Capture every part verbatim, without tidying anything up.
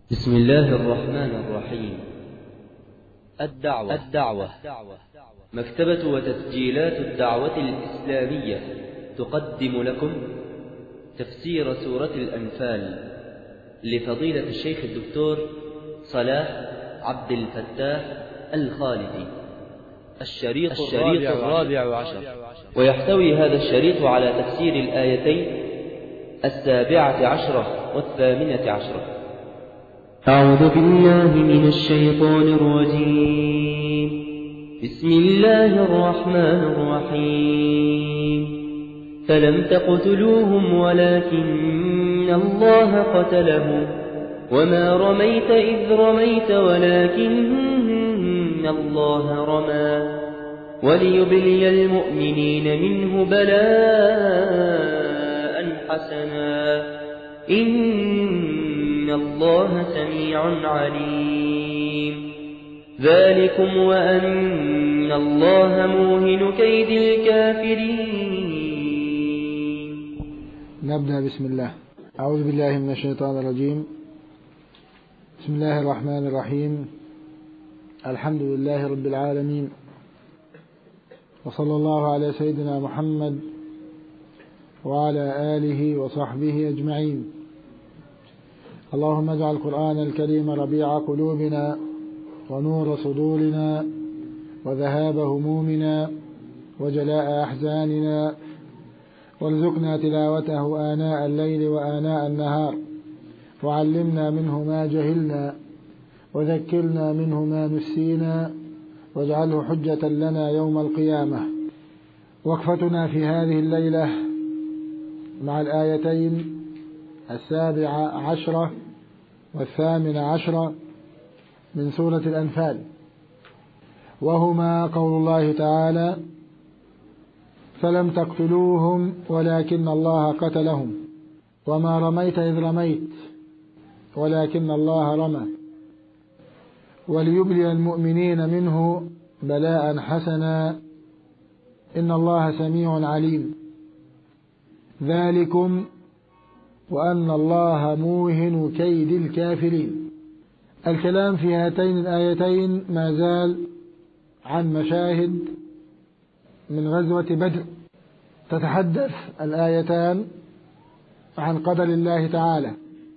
بسم الله الرحمن الرحيم. الدعوة الدعوة مكتبة وتسجيلات الدعوة الإسلامية تقدم لكم تفسير سورة الأنفال لفضيلة الشيخ الدكتور صلاح عبد الفتاح الخالدي. الشريط, الشريط الرابع عشر، ويحتوي هذا الشريط على تفسير الآيتين السابعة عشرة والثامنة عشرة. أعوذ بالله من الشيطان الرجيم. بسم الله الرحمن الرحيم. فلم تقتلوهم ولكن الله قتلهم وما رميت إذ رميت ولكن الله رمى وليبلي المؤمنين منه بلاء حسنا إن الله سميع عليم. ذلكم وأن الله موهن كيد الكافرين. نبدأ. بسم الله. أعوذ بالله من الشيطان الرجيم. بسم الله الرحمن الرحيم. الحمد لله رب العالمين، وصلى الله على سيدنا محمد وعلى آله وصحبه أجمعين. اللهم اجعل القرآن الكريم ربيع قلوبنا ونور صدورنا وذهاب همومنا وجلاء أحزاننا، وارزقنا تلاوته آناء الليل وآناء النهار، وعلمنا منه ما جهلنا وذكرنا منه ما نسينا، واجعله حجة لنا يوم القيامة. وقفتنا في هذه الليلة مع الآيتين السابعة عشرة والثامنة عشرة من سورة الأنفال، وهما قول الله تعالى: فلم تقتلوهم ولكن الله قتلهم وما رميت إذ رميت ولكن الله رمى وليبلي المؤمنين منه بلاء حسنا إن الله سميع عليم. ذلكم وأن الله موهن كيد الكافرين. الكلام في هاتين الآيتين ما زال عن مشاهد من غزوة بدر. تتحدث الآيتان عن قدر الله تعالى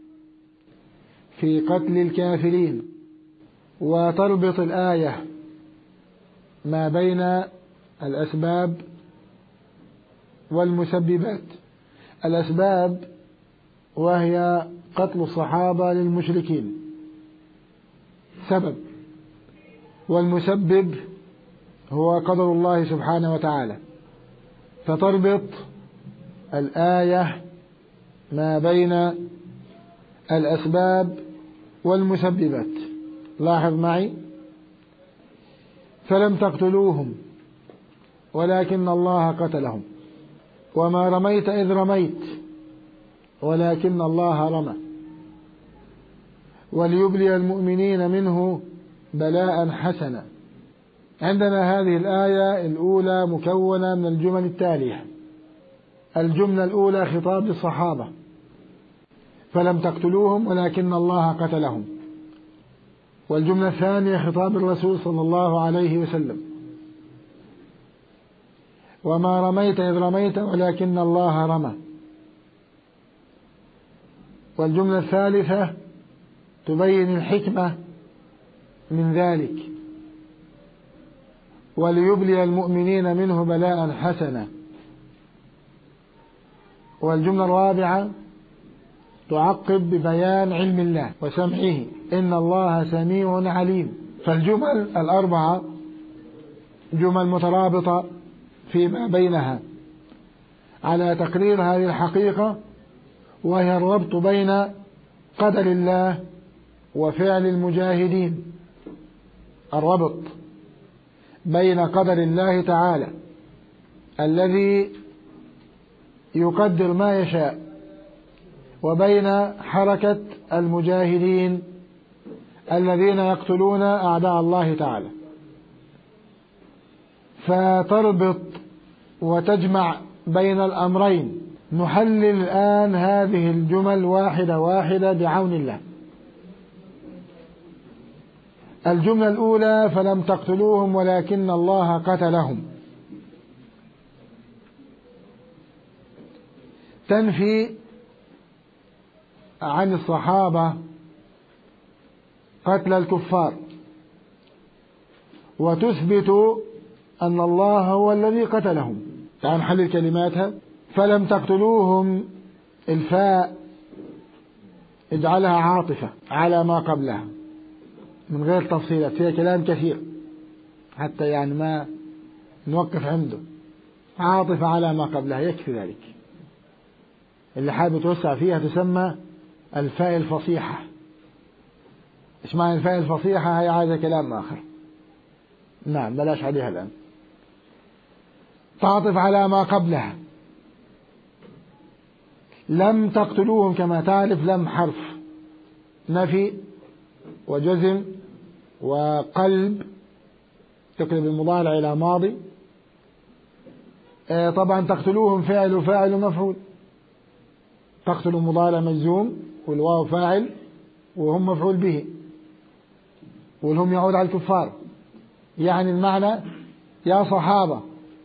في قتل الكافرين، وتربط الآية ما بين الأسباب والمسببات. الأسباب وهي قتل الصحابة للمشركين سبب، والمسبب هو قدر الله سبحانه وتعالى. فتربط الآية ما بين الأسباب والمسببات. لاحظ معي: فلم تقتلوهم ولكن الله قتلهم وما رميت إذ رميت ولكن الله رمى وليبلي المؤمنين منه بلاء حسنا. عندنا هذه الآية الأولى مكونة من الجمل التالية. الجملة الأولى خطاب للصحابة: فلم تقتلوهم ولكن الله قتلهم. والجملة الثانية خطاب الرسول صلى الله عليه وسلم: وما رميت إذ رميت ولكن الله رمى. والجملة الثالثة تبين الحكمة من ذلك: وليبلي المؤمنين منه بلاء حسنا. والجملة الرابعة تعقب ببيان علم الله وسمعه: إن الله سميع عليم. فالجمل الأربعة جمل مترابطة فيما بينها على تقرير هذه الحقيقة، وهي الربط بين قدر الله وفعل المجاهدين. الربط بين قدر الله تعالى الذي يقدر ما يشاء وبين حركة المجاهدين الذين يقتلون أعداء الله تعالى. فتربط وتجمع بين الأمرين. نحلل الآن هذه الجمل واحدة واحدة بعون الله. الجملة الأولى فلم تقتلوهم ولكن الله قتلهم تنفي عن الصحابة قتل الكفار وتثبت أن الله هو الذي قتلهم. تعال نحلل كلماتها. فلم تقتلوهم الفاء اجعلها عاطفة على ما قبلها من غير تفصيلات، فيها كلام كثير حتى يعني ما نوقف عنده. عاطفة على ما قبلها يكفي ذلك. اللي حابب توسع فيها تسمى الفاء الفصيحة. ايش معنى الفاء الفصيحة؟ هي عايزة كلام آخر. نعم بلاش عليها الآن. تعطف على ما قبلها. لم تقتلوهم كما تعرف لم حرف نفي وجزم وقلب تقلب المضارع إلى ماضي. آه طبعا تقتلوهم فاعل وفاعل ومفعول. تقتلوا مضارع مجزوم والواو فاعل وهم مفعول به والهم يعود على الكفار. يعني المعنى يا صحابة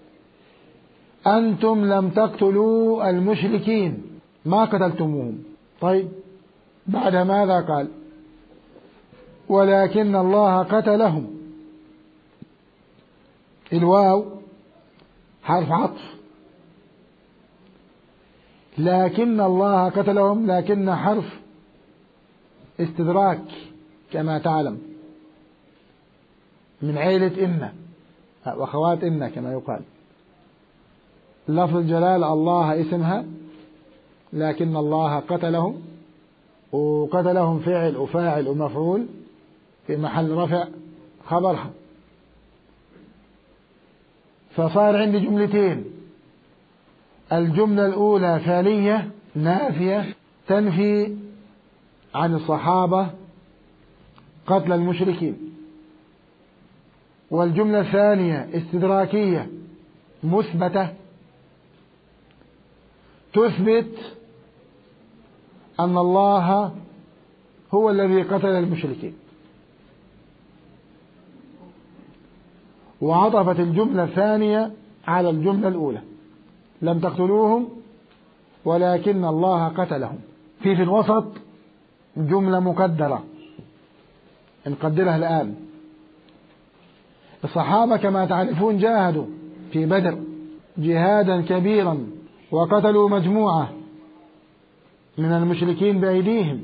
أنتم لم تقتلوا المشركين ما قتلتموهم. طيب بعد ماذا قال؟ ولكن الله قتلهم. الواو حرف عطف. لكن الله قتلهم لكن حرف استدراك كما تعلم من عيلة إن وأخوات إن كما يقال. لفظ الجلال الله اسمها لكن الله قتلهم وقتلهم فعل وفاعل ومفعول في محل رفع خبرها. فصار عندي جملتين. الجملة الأولى فعلية نافية تنفي عن الصحابة قتل المشركين. والجملة الثانية استدراكية مثبتة تثبت أن الله هو الذي قتل المشركين. وعطفت الجملة الثانية على الجملة الأولى لم تقتلوهم ولكن الله قتلهم. في في الوسط جملة مقدرة نقدرها الآن. الصحابة كما تعرفون جاهدوا في بدر جهادا كبيرا وقتلوا مجموعة من المشركين بأيديهم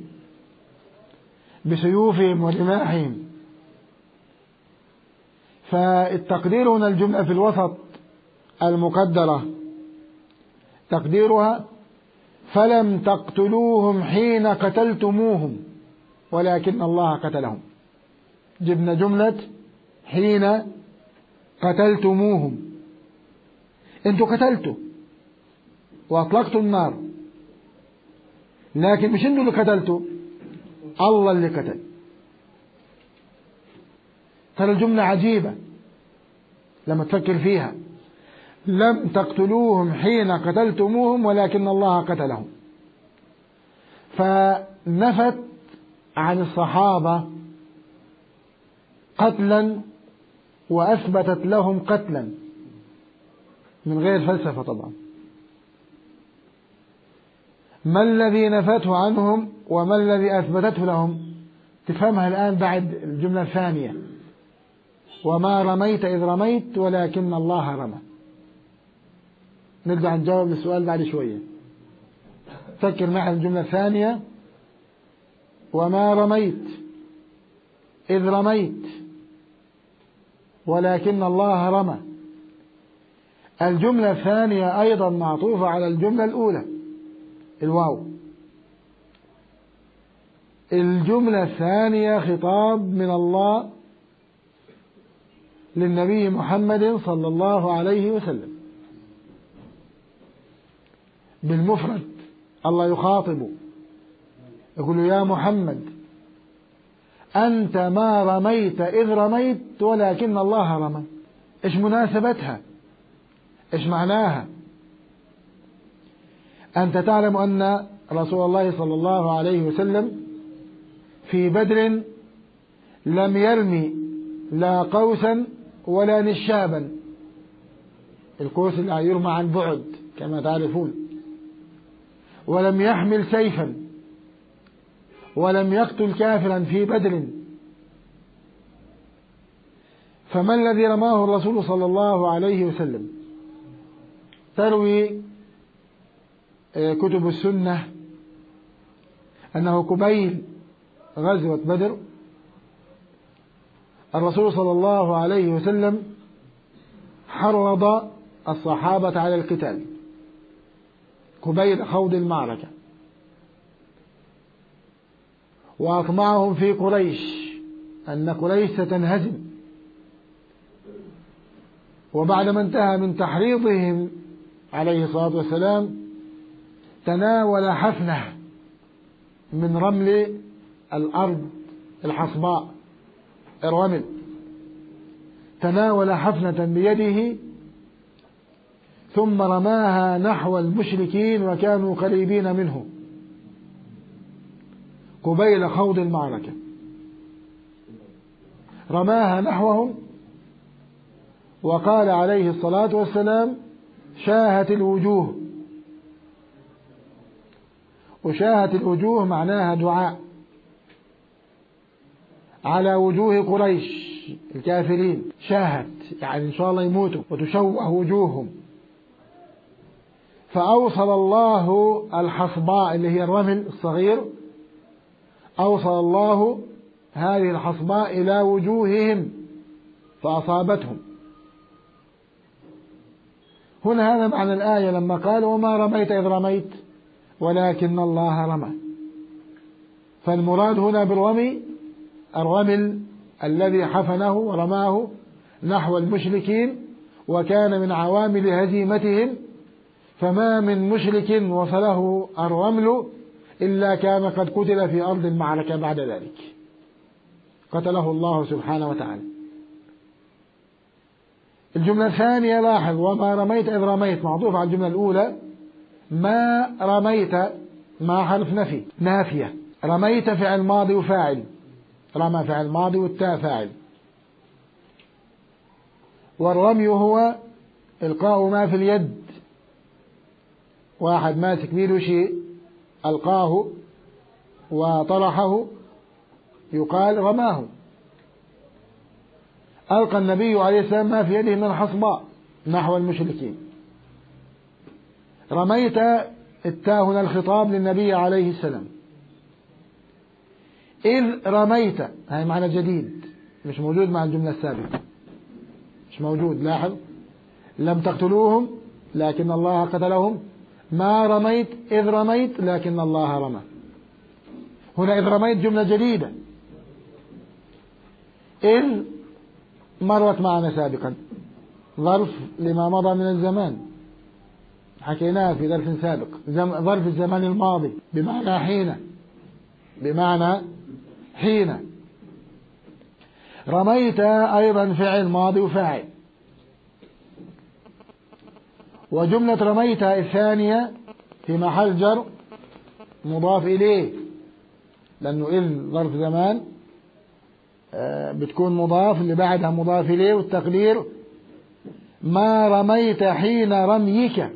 بسيوفهم ورماحهم. فالتقدير هنا الجملة في الوسط المقدرة تقديرها فلم تقتلوهم حين قتلتموهم ولكن الله قتلهم. جبنا جملة حين قتلتموهم. انتوا قتلتوا واطلقتوا النار لكن مش انتوا اللي قتلتوا الله اللي قتل. ترى الجملة عجيبة لما تفكر فيها. لم تقتلوهم حين قتلتموهم ولكن الله قتلهم. فنفت عن الصحابة قتلا وأثبتت لهم قتلا من غير فلسفة طبعا. ما الذي نفته عنهم وما الذي أثبتته لهم؟ تفهمها الآن بعد الجملة الثانية وما رميت إذ رميت ولكن الله رمى. نرجع نجاوب للسؤال بعد شوية. فكر معي الجملة الثانية وما رميت إذ رميت ولكن الله رمى. الجملة الثانية أيضا معطوفة على الجملة الأولى الواو. الجملة الثانية خطاب من الله للنبي محمد صلى الله عليه وسلم بالمفرد. الله يخاطب يقول يا محمد أنت ما رميت إذ رميت ولكن الله رمى. إيش مناسبتها؟ إيش معناها؟ أنت تعلم أن رسول الله صلى الله عليه وسلم في بدر لم يرمي لا قوسا ولا نشابا، القوس اللي يرمى عن بعد كما تعرفون، ولم يحمل سيفا، ولم يقتل كافرا في بدر. فما الذي رماه الرسول صلى الله عليه وسلم؟ تروي كتب السنة أنه قبيل غزوة بدر الرسول صلى الله عليه وسلم حرض الصحابة على القتال قبيل خوض المعركة، وأطمعهم في قريش أن قريش ستنهزم. وبعدما انتهى من تحريضهم عليه الصلاة والسلام تناول حفنة من رمل الأرض الحصباء الرمل، تناول حفنة بيده ثم رماها نحو المشركين وكانوا قريبين منه قبيل خوض المعركة، رماها نحوهم وقال عليه الصلاة والسلام: شاهت الوجوه. وشاهت الوجوه معناها دعاء على وجوه قريش الكافرين، شاهت يعني إن شاء الله يموتوا وتشوه وجوههم. فأوصل الله الحصباء اللي هي الرمل الصغير، أوصل الله هذه الحصباء إلى وجوههم فأصابتهم. هنا هذا معنى الآية لما قال: وما رميت إذ رميت ولكن الله رمى. فالمراد هنا بالرمي الرمل الذي حفنه ورماه نحو المشركين، وكان من عوامل هزيمتهم. فما من مشرك وصله الرمل إلا كان قد قتل في أرض المعركة بعد ذلك، قتله الله سبحانه وتعالى. الجملة الثانية لاحظ: وما رميت إذ رميت، معطوف على الجملة الأولى. ما رميت ما حرف نفي نافية، رميت فعل ماضي وفاعل، رمى فعل ماضي والتاء فاعل. والرمي هو إلقاء ما في اليد، واحد ماسك بيده شيء ألقاه وطرحه يقال رماه. ألقى النبي عليه السلام ما في يده من الحصباء نحو المشركين. رميت التاء هنا الخطاب للنبي عليه السلام. إذ رميت هذا معنى جديد مش موجود مع الجملة السابقة، مش موجود. لاحظ: لم تقتلوهم لكن الله قتلهم، ما رميت إذ رميت لكن الله رمى. هنا إذ رميت جملة جديدة. إذ مرت معنا سابقا، ظرف لما مضى من الزمان، حكيناه في درس سابق، ظرف الزمان الماضي بمعنى حين، بمعنى حين. رميت أيضا فعل ماضي وفاعل. وجملة رميت الثانية في محل جر مضاف إليه، لأنه إذ ظرف زمان بتكون مضاف، اللي بعدها مضاف إليه، والتقدير ما رميت حين رميك،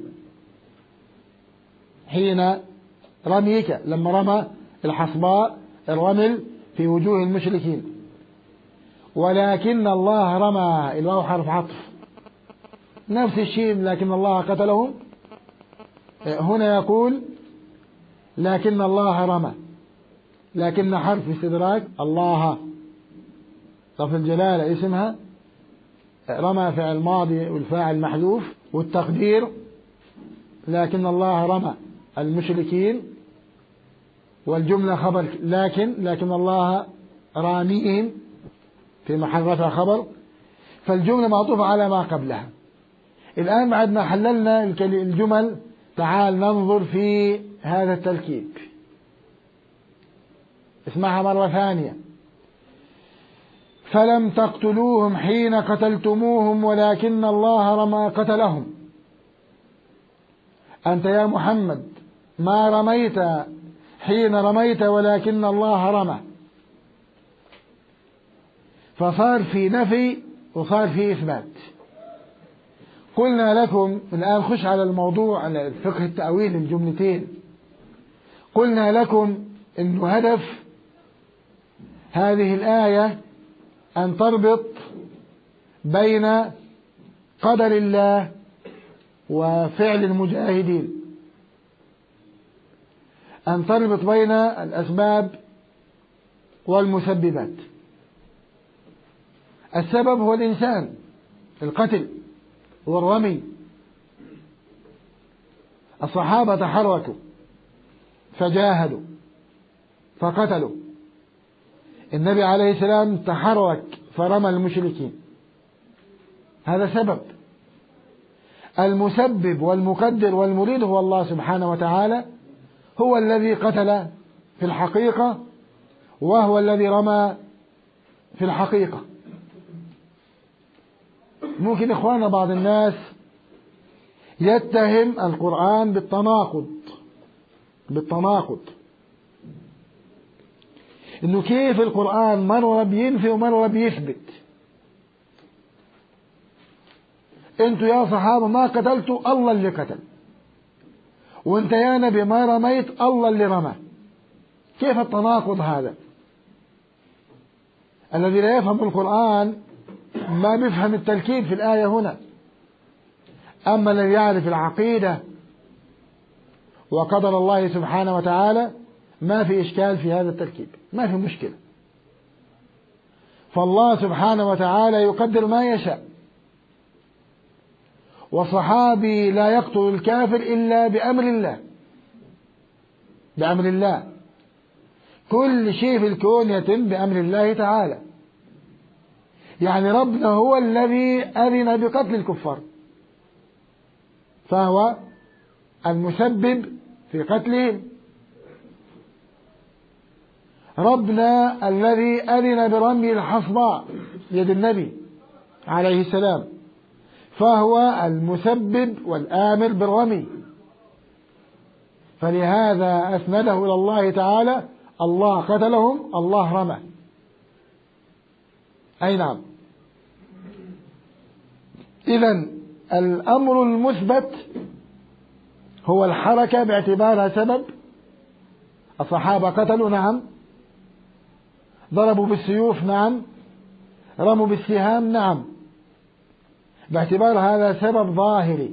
حين رميك لما رمى الحصباء الرمل في وجوه المشركين. ولكن الله رمى، الواو حرف عطف، نفس الشيء، لكن الله قتلهم. هنا يقول لكن الله رمى، لكن حرف استدراك، الله لفظ الجلالة اسمها، رمى فعل ماضي والفاعل محذوف، والتقدير لكن الله رمى المشركين، والجملة خبر لكن، لكن الله راميهم في محل رفع خبر، فالجملة معطوفة على ما قبلها. الآن بعد ما حللنا الجمل تعال ننظر في هذا التركيب. اسمعها مرة ثانية: فلم تقتلوهم حين قتلتموهم ولكن الله رمى قتلهم. أنت يا محمد ما رميت حين رميت ولكن الله رمى. فصار في نفي وصار في إثبات. قلنا لكم الآن خش على الموضوع، على الفقه التأويل الجملتين. قلنا لكم إنه هدف هذه الآية أن تربط بين قدر الله وفعل المجاهدين، أن تربط بين الأسباب والمسببات. السبب هو الإنسان، القتل والرمي. الصحابة تحركوا فجاهدوا فقتلوا، النبي عليه السلام تحرك فرمى المشركين، هذا سبب. المسبب والمقدر والمريد هو الله سبحانه وتعالى، هو الذي قتل في الحقيقة وهو الذي رمى في الحقيقة. ممكن إخوانا بعض الناس يتهم القرآن بالتناقض بالتناقض إنه كيف القرآن مرة بينفي ومرة بيثبت. انتوا يا صحابة ما قتلتوا، الله اللي قتل، وانت يا نبي ما رميت، الله اللي رمى. كيف التناقض هذا؟ الذي لا يفهم القرآن ما بيفهم التركيب في الآية هنا. أما الذي يعرف العقيدة وقدر الله سبحانه وتعالى ما في إشكال في هذا التركيب، ما في مشكلة. فالله سبحانه وتعالى يقدر ما يشاء، وصحابي لا يقتل الكافر إلا بأمر الله، بأمر الله. كل شيء في الكون يتم بأمر الله تعالى. يعني ربنا هو الذي أذن بقتل الكفار، فهو المسبب في قتلهم. ربنا الذي أذن برمي الحصباء يد النبي عليه السلام، فهو المسبب والآمر بالرمي. فلهذا أسنده إلى الله تعالى، الله قتلهم الله رمى. أي نعم. إذن الأمر المثبت هو الحركة باعتبارها سبب. الصحابة قتلوا، نعم. ضربوا بالسيوف، نعم. رموا بالسهام، نعم. باعتبار هذا سبب ظاهري.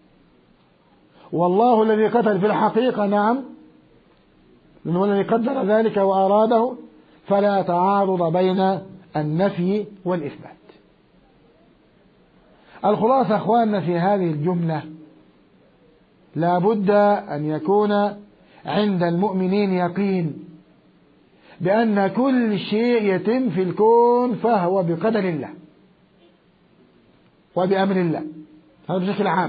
والله الذي قتل في الحقيقة، نعم، لأنه الذي قدر ذلك وأراده. فلا تعارض بين النفي والإثبات. الخلاصة أخواننا في هذه الجملة، لا بد أن يكون عند المؤمنين يقين بأن كل شيء يتم في الكون فهو بقدر الله وبأمر الله. هذا بشكل عام.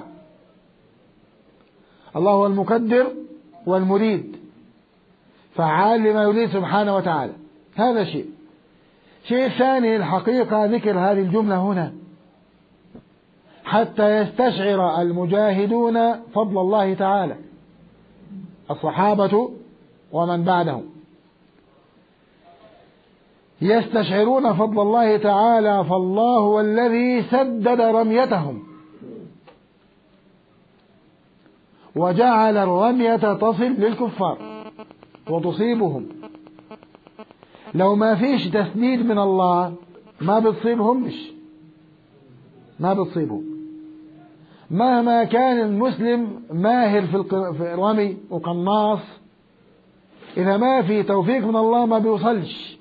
الله هو المقدر والمريد، فعال لما يريد سبحانه وتعالى. هذا شيء. شيء ثاني، الحقيقة ذكر هذه الجملة هنا حتى يستشعر المجاهدون فضل الله تعالى، الصحابة ومن بعدهم يستشعرون فضل الله تعالى. فالله هو الذي سدد رميتهم وجعل الرمية تصل للكفار وتصيبهم. لو ما فيش تسديد من الله ما بتصيبهمش، ما بتصيبهم. مهما كان المسلم ماهر في الرمي وقناص، إذا ما في توفيق من الله ما بيوصلش.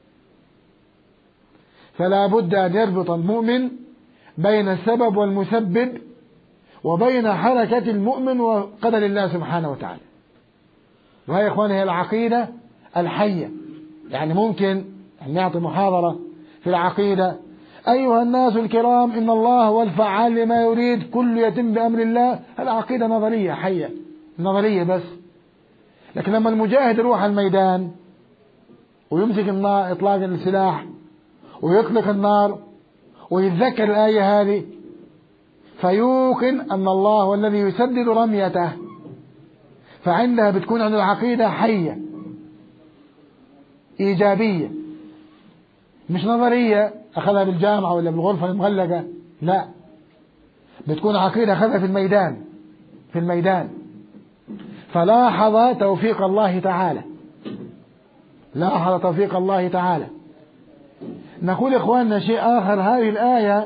فلا بد أن يربط المؤمن بين السبب والمسبب وبين حركة المؤمن وقدر الله سبحانه وتعالى. وهي إخواني هي العقيدة الحية. يعني ممكن أن نعطي محاضرة في العقيدة: أيها الناس الكرام، إن الله هو الفعال لما يريد، كل يتم بأمر الله. العقيدة نظرية حية، نظرية بس. لكن لما المجاهد يروح الميدان ويمسك النار، إطلاق السلاح، ويطلق النار، ويتذكر الآية هذه، فيوقن أن الله هو الذي يسدد رميته، فعندها بتكون عن العقيدة حية إيجابية، مش نظرية أخذها بالجامعة ولا بالغرفة المغلقة، لا، بتكون عقيدة أخذها في الميدان في الميدان فلاحظ توفيق الله تعالى لاحظ توفيق الله تعالى. نقول إخواننا شيء آخر، هذه الآية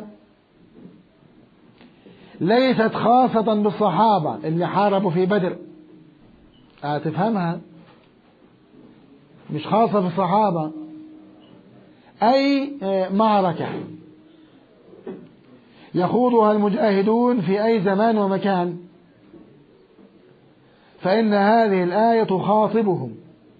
ليست خاصة بالصحابة اللي حاربوا في بدر، آه تفهمها، مش خاصة بالصحابة. أي معركة يخوضها المجاهدون في أي زمان ومكان فإن هذه الآية تخاطبهم.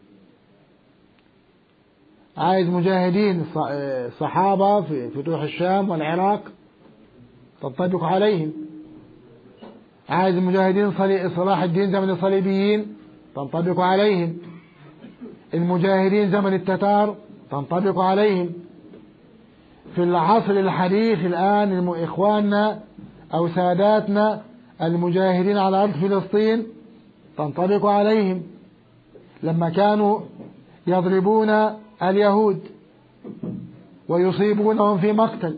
عايز مجاهدين الصحابة في فتوح الشام والعراق تنطبق عليهم، عايز مجاهدين صلاح الدين زمن الصليبيين تنطبق عليهم، المجاهدين زمن التتار تنطبق عليهم. في العصر الحديث الآن إخواننا أو ساداتنا المجاهدين على أرض فلسطين تنطبق عليهم لما كانوا يضربون اليهود ويصيبونهم في مقتل،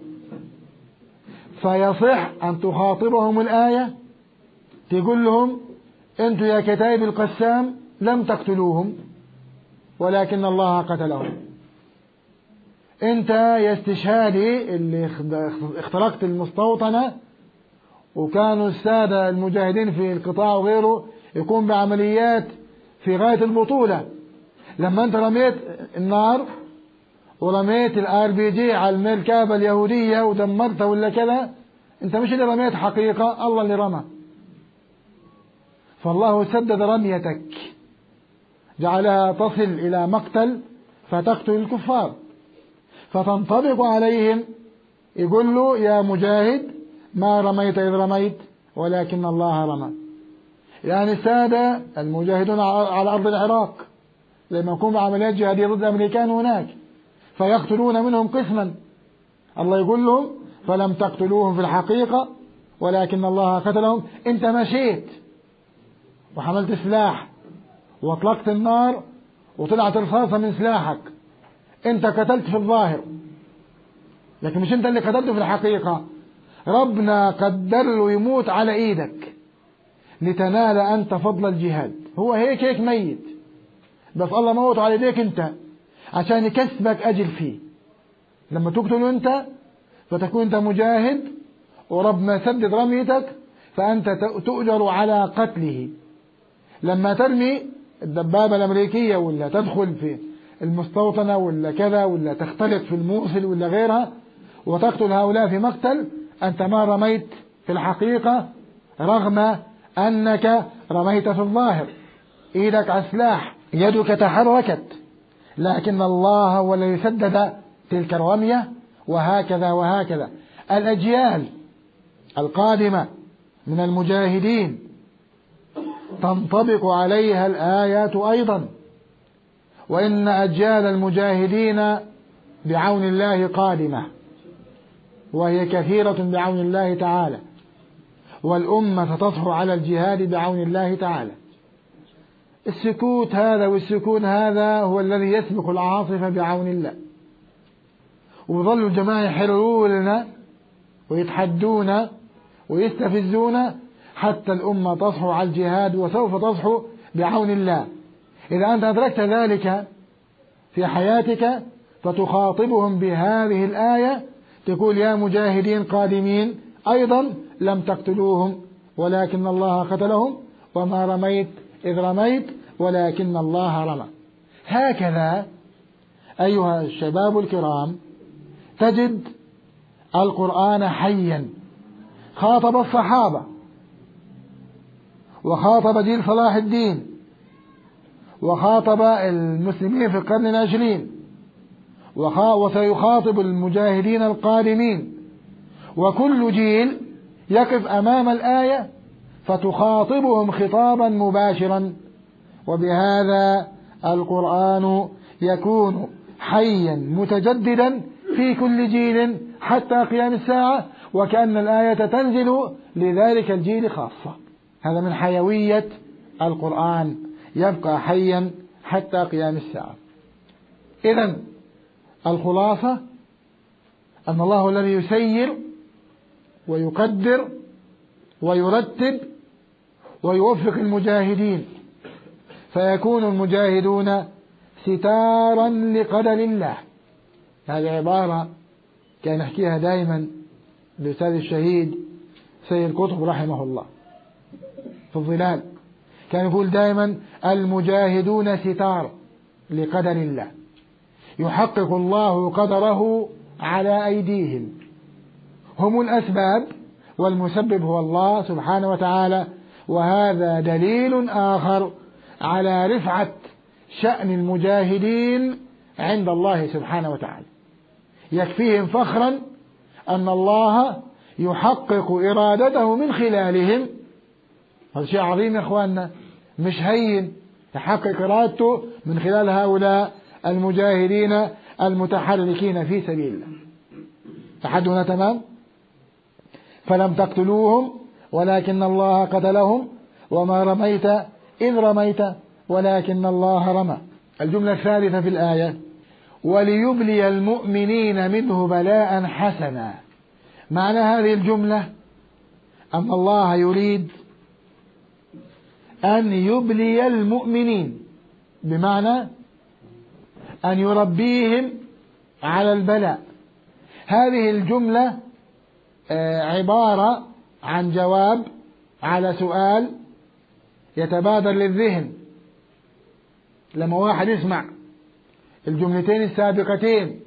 فيصح أن تخاطبهم الآية تقول لهم أنتوا يا كتائب القسام لم تقتلوهم ولكن الله قتلهم، أنت يا استشهادي اللي اخترقت المستوطنة وكانوا السادة المجاهدين في القطاع وغيره يقوم بعمليات في غاية البطولة، لما أنت رميت النار ورميت الار بي جي على المركبة اليهودية ودمرتها ولا كذا، أنت مش اللي رميت حقيقة، الله اللي رمى. فالله سدد رميتك جعلها تصل إلى مقتل فتقتل الكفار، فتنطبق عليهم. يقول له يا مجاهد ما رميت إذ رميت ولكن الله رمى. يعني السادة المجاهدون على أرض العراق لما يقوم عمليات جهادية ضد الأمريكان هناك فيقتلون منهم قسما، الله يقول لهم فلم تقتلوهم في الحقيقة ولكن الله قتلهم. انت مشيت وحملت سلاح واطلقت النار وطلعت رصاصة من سلاحك، انت قتلت في الظاهر لكن مش انت اللي قتلته في الحقيقة، ربنا قدر له يموت على ايدك لتنال انت فضل الجهاد. هو هيك هيك ميت بس الله موته على يديك انت عشان يكسبك اجر فيه. لما تقتله انت فتكون انت مجاهد وربنا سدد رميتك فانت تؤجر على قتله. لما ترمي الدبابة الامريكية ولا تدخل في المستوطنة ولا كذا ولا تختلط في الموصل ولا غيرها وتقتل هؤلاء في مقتل، انت ما رميت في الحقيقة رغم انك رميت في الظاهر، ايدك على السلاح يدك تحركت لكن الله هو الذي سدد تلك الرمية. وهكذا وهكذا الأجيال القادمة من المجاهدين تنطبق عليها الآيات أيضا. وإن أجيال المجاهدين بعون الله قادمة وهي كثيرة بعون الله تعالى، والأمة تصحو على الجهاد بعون الله تعالى. السكوت هذا والسكون هذا هو الذي يسبق العاصفة بعون الله، ويظل الجماعة يحررون لنا ويتحدون ويستفزون حتى الأمة تصحو على الجهاد، وسوف تصحو بعون الله. إذا أنت أدركت ذلك في حياتك فتخاطبهم بهذه الآية تقول يا مجاهدين قادمين أيضا لم تقتلوهم ولكن الله قتلهم وما رميت إذ رميت ولكن الله رمى. هكذا أيها الشباب الكرام تجد القرآن حيا، خاطب الصحابة وخاطب جيل صلاح الدين وخاطب المسلمين في القرن العشرين وسيخاطب المجاهدين القادمين، وكل جيل يقف أمام الآية فتخاطبهم خطابا مباشرا. وبهذا القرآن يكون حيا متجددا في كل جيل حتى قيام الساعة، وكأن الآية تنزل لذلك الجيل خاصة. هذا من حيوية القرآن، يبقى حيا حتى قيام الساعة. إذن الخلاصة أن الله هو الذي يسير ويقدر ويرتب ويوفق المجاهدين، فيكون المجاهدون ستارا لقدر الله. هذه عبارة كان يحكيها دائما الأستاذ الشهيد سيد قطب رحمه الله في الظلال، كان يقول دائما المجاهدون ستار لقدر الله، يحقق الله قدره على أيديهم، هم الأسباب والمسبب هو الله سبحانه وتعالى. وهذا دليل آخر على رفعة شأن المجاهدين عند الله سبحانه وتعالى، يكفيهم فخرا أن الله يحقق إرادته من خلالهم. هذا شيء عظيم يا إخواننا، مش هين، يحقق إرادته من خلال هؤلاء المجاهدين المتحركين في سبيل الله. لحد هنا تمام؟ فلم تقتلوهم ولكن الله قتلهم وما رميت إذ رميت ولكن الله رمى. الجملة الثالثة في الآية وليبلي المؤمنين منه بلاء حسنا. معنى هذه الجملة أن الله يريد أن يبلي المؤمنين، بمعنى أن يربيهم على البلاء. هذه الجملة عبارة عن جواب على سؤال يتبادر للذهن لما واحد يسمع الجملتين السابقتين،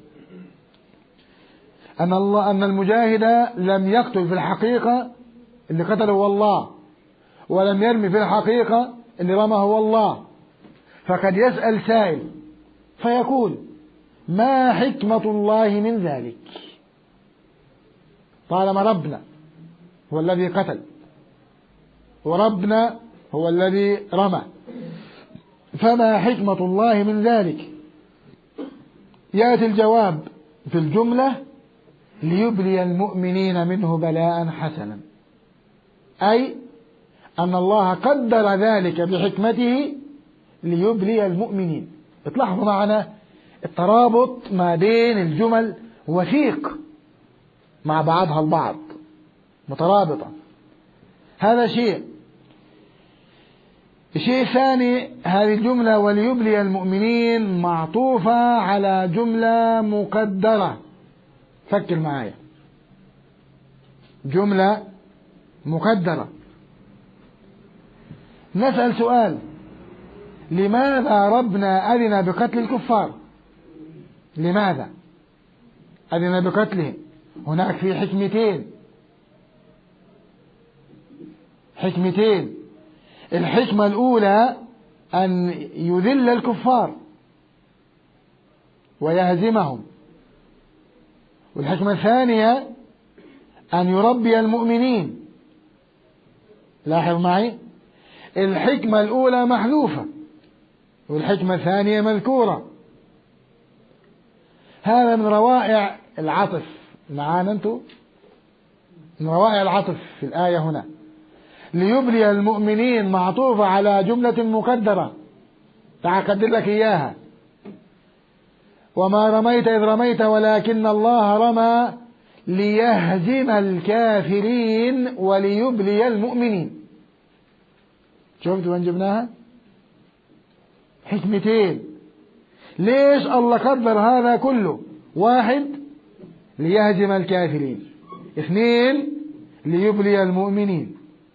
أن الله أن المجاهد لم يقتل في الحقيقة، اللي قتله هو الله، ولم يرمي في الحقيقة، اللي رمى هو الله. فقد يسأل سائل فيقول ما حكمة الله من ذلك؟ طالما ربنا هو الذي قتل وربنا هو الذي رمى، فما حكمة الله من ذلك؟ يأتي الجواب في الجملة ليبلي المؤمنين منه بلاء حسنا، أي أن الله قدر ذلك بحكمته ليبلي المؤمنين. اتلاحظوا معنا الترابط ما بين الجمل وثيق مع بعضها البعض، مترابطة. هذا شيء. الشيء الثاني، هذه الجملة وليبلي المؤمنين معطوفة على جملة مقدرة. فكر معايا، جملة مقدرة. نسأل سؤال، لماذا ربنا أذن بقتل الكفار؟ لماذا أذن بقتلهم؟ هناك في حكمتين حكمتين الحكمة الأولى أن يذل الكفار ويهزمهم، والحكمة الثانية أن يربي المؤمنين. لاحظ معي، الحكمة الأولى محذوفة والحكمة الثانية مذكورة. هذا من روائع العطف. معانا انتو؟ من روائع العطف في الآية هنا، ليبلي المؤمنين معطوفة على جملة مقدرة. تعال أقدر لك إياها، وما رميت إذ رميت ولكن الله رمى ليهزم الكافرين وليبلي المؤمنين. شفت وين جبناها؟ حكمتين. ليش الله قدر هذا كله؟ واحد، ليهزم الكافرين. اثنين، ليبلي المؤمنين.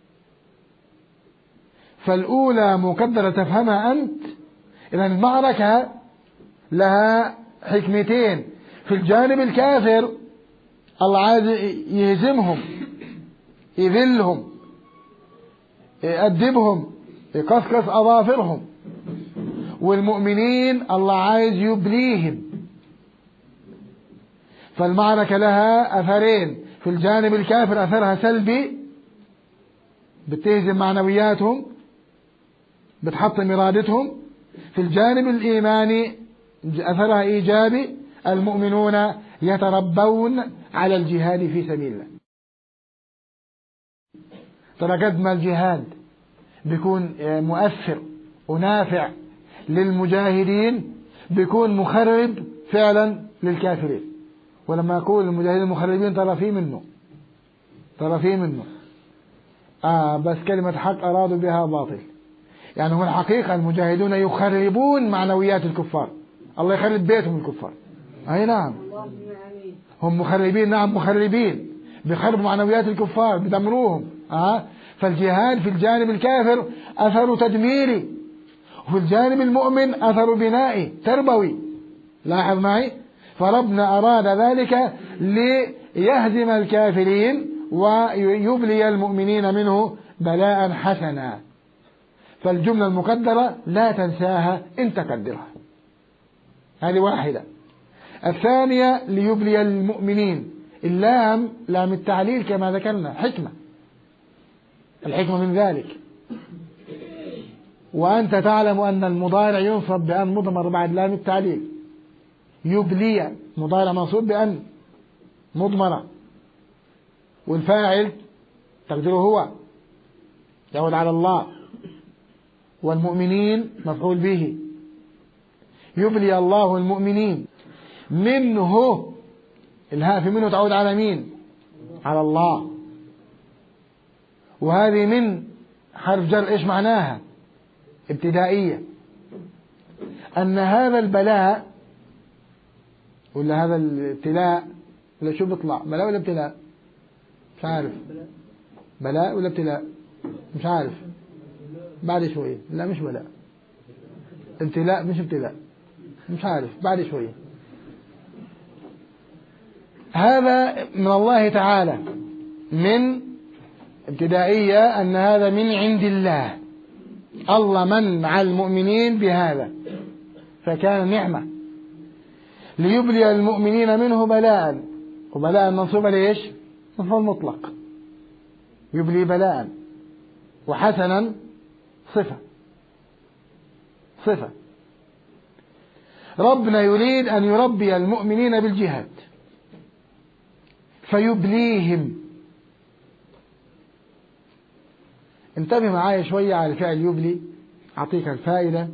فالأولى مقدرة تفهمها أنت. إذن المعركة لها حكمتين. في الجانب الكافر الله عايز يهزمهم، يذلهم، يأدبهم، يقصقص أظافرهم. والمؤمنين الله عايز يبليهم. فالمعركة لها أثرين. في الجانب الكافر أثرها سلبي، بتهزم معنوياتهم، بتحطم إرادتهم. في الجانب الإيماني أثرها إيجابي، المؤمنون يتربون على الجهاد في سبيل الله. ترى قد ما الجهاد بيكون مؤثر ونافع للمجاهدين، بيكون مخرب فعلا للكافرين. ولما أقول المجاهدين المخربين ترى في منه ترى في منه آه بس كلمة حق أرادوا بها باطل. يعني هو الحقيقة المجاهدون يخربون معنويات الكفار، الله يخرب بيتهم الكفار. أي نعم هم مخربين، نعم مخربين، بخرب معنويات الكفار، بدمروهم. آه فالجهاد في الجانب الكافر أثر تدميري، وفي الجانب المؤمن أثر بنائي تربوي. لاحظ معي، فربنا أراد ذلك ليهزم الكافرين ويبلي المؤمنين منه بلاء حسنا. فالجملة المقدرة لا تنساها إن تقدرها. هذه واحدة. الثانية ليبلي المؤمنين، اللام لام التعليل كما ذكرنا، حكمة، الحكمة من ذلك. وأنت تعلم أن المضارع ينصب بأن مضمر بعد لام التعليل. يبلي مضارع منصوب بأن مضمرة، والفاعل تقدره هو، يعود على الله، والمؤمنين مفعول به. يبلي الله المؤمنين منه، الهاء في منه تعود على مين؟ على الله. وهذه من حرف جر ايش معناها؟ ابتدائية. أن هذا البلاء ولا هذا الابتلاء ولا شو بيطلع، بلاء ولا ابتلاء؟ مش عارف. بلاء ولا ابتلاء؟ مش عارف. بعد شوية. لا مش بلاء، ابتلاء مش ابتلاء، مش عارف، بعد شوية. هذا من الله تعالى، من ابتدائية، أن هذا من عند الله، الله من مع المؤمنين بهذا، فكان نعمة. ليبلي المؤمنين منه بلاء، وبلاء منصوبة ليش؟ مفعول مطلق، يبلي بلاء، وحسنا صفة صفة. ربنا يريد أن يربي المؤمنين بالجهاد فيبليهم. انتبه معايا شوية على الفعل يبلي، أعطيك الفائدة.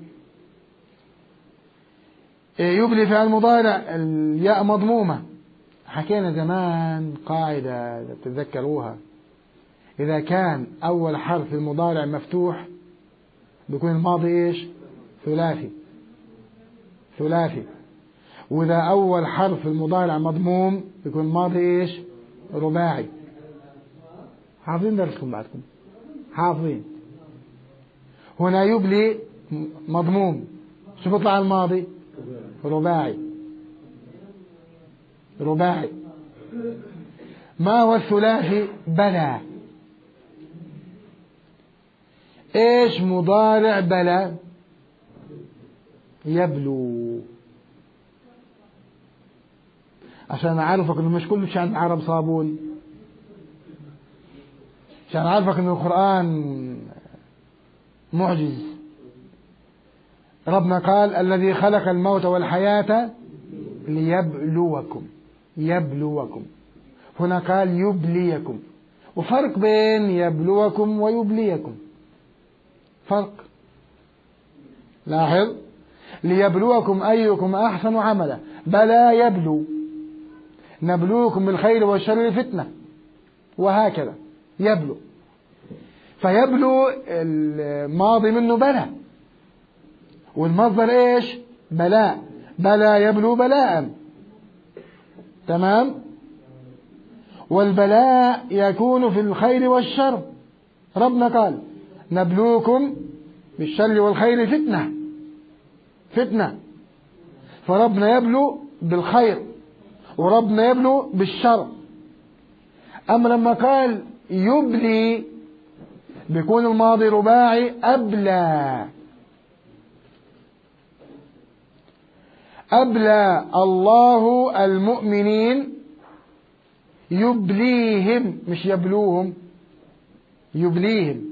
يبلي فعل مضارع، الياء مضمومة. حكينا زمان قاعدة تتذكروها، إذا كان أول حرف المضارع مفتوح بيكون الماضي إيش؟ ثلاثي ثلاثي. وإذا أول حرف المضارع مضموم بيكون الماضي إيش؟ رباعي. حافظين درسكم بعدكم؟ حافظين. هنا يبلي مضموم، شو بيطلع الماضي؟ رباعي رباعي. ما هو الثلاثي؟ بلى. ايش مضارع بلى؟ يبلو. عشان اعرفك انه مش كل شيء عند العرب صابون، عشان اعرفك انه القرآن معجز. ربنا قال الذي خلق الموت والحياة ليبلوكم، يبلوكم. هنا قال يبليكم، وفرق بين يبلوكم ويبليكم، فرق. لاحظ، ليبلوكم أيكم أحسن عملا. بلى يبلو، نبلوكم بالخير والشر فتنة، وهكذا يبلو. فيبلو الماضي منه بلى، والمصدر ايش؟ بلاء. بلى يبلو بلاء، تمام. والبلاء يكون في الخير والشر. ربنا قال نبلوكم بالشر والخير فتنة، فتنة. فربنا يبلو بالخير وربنا يبلو بالشر. أما لما قال يبلي بيكون الماضي رباعي، أبلى. أبلى الله المؤمنين يبليهم، مش يبلوهم، يبليهم.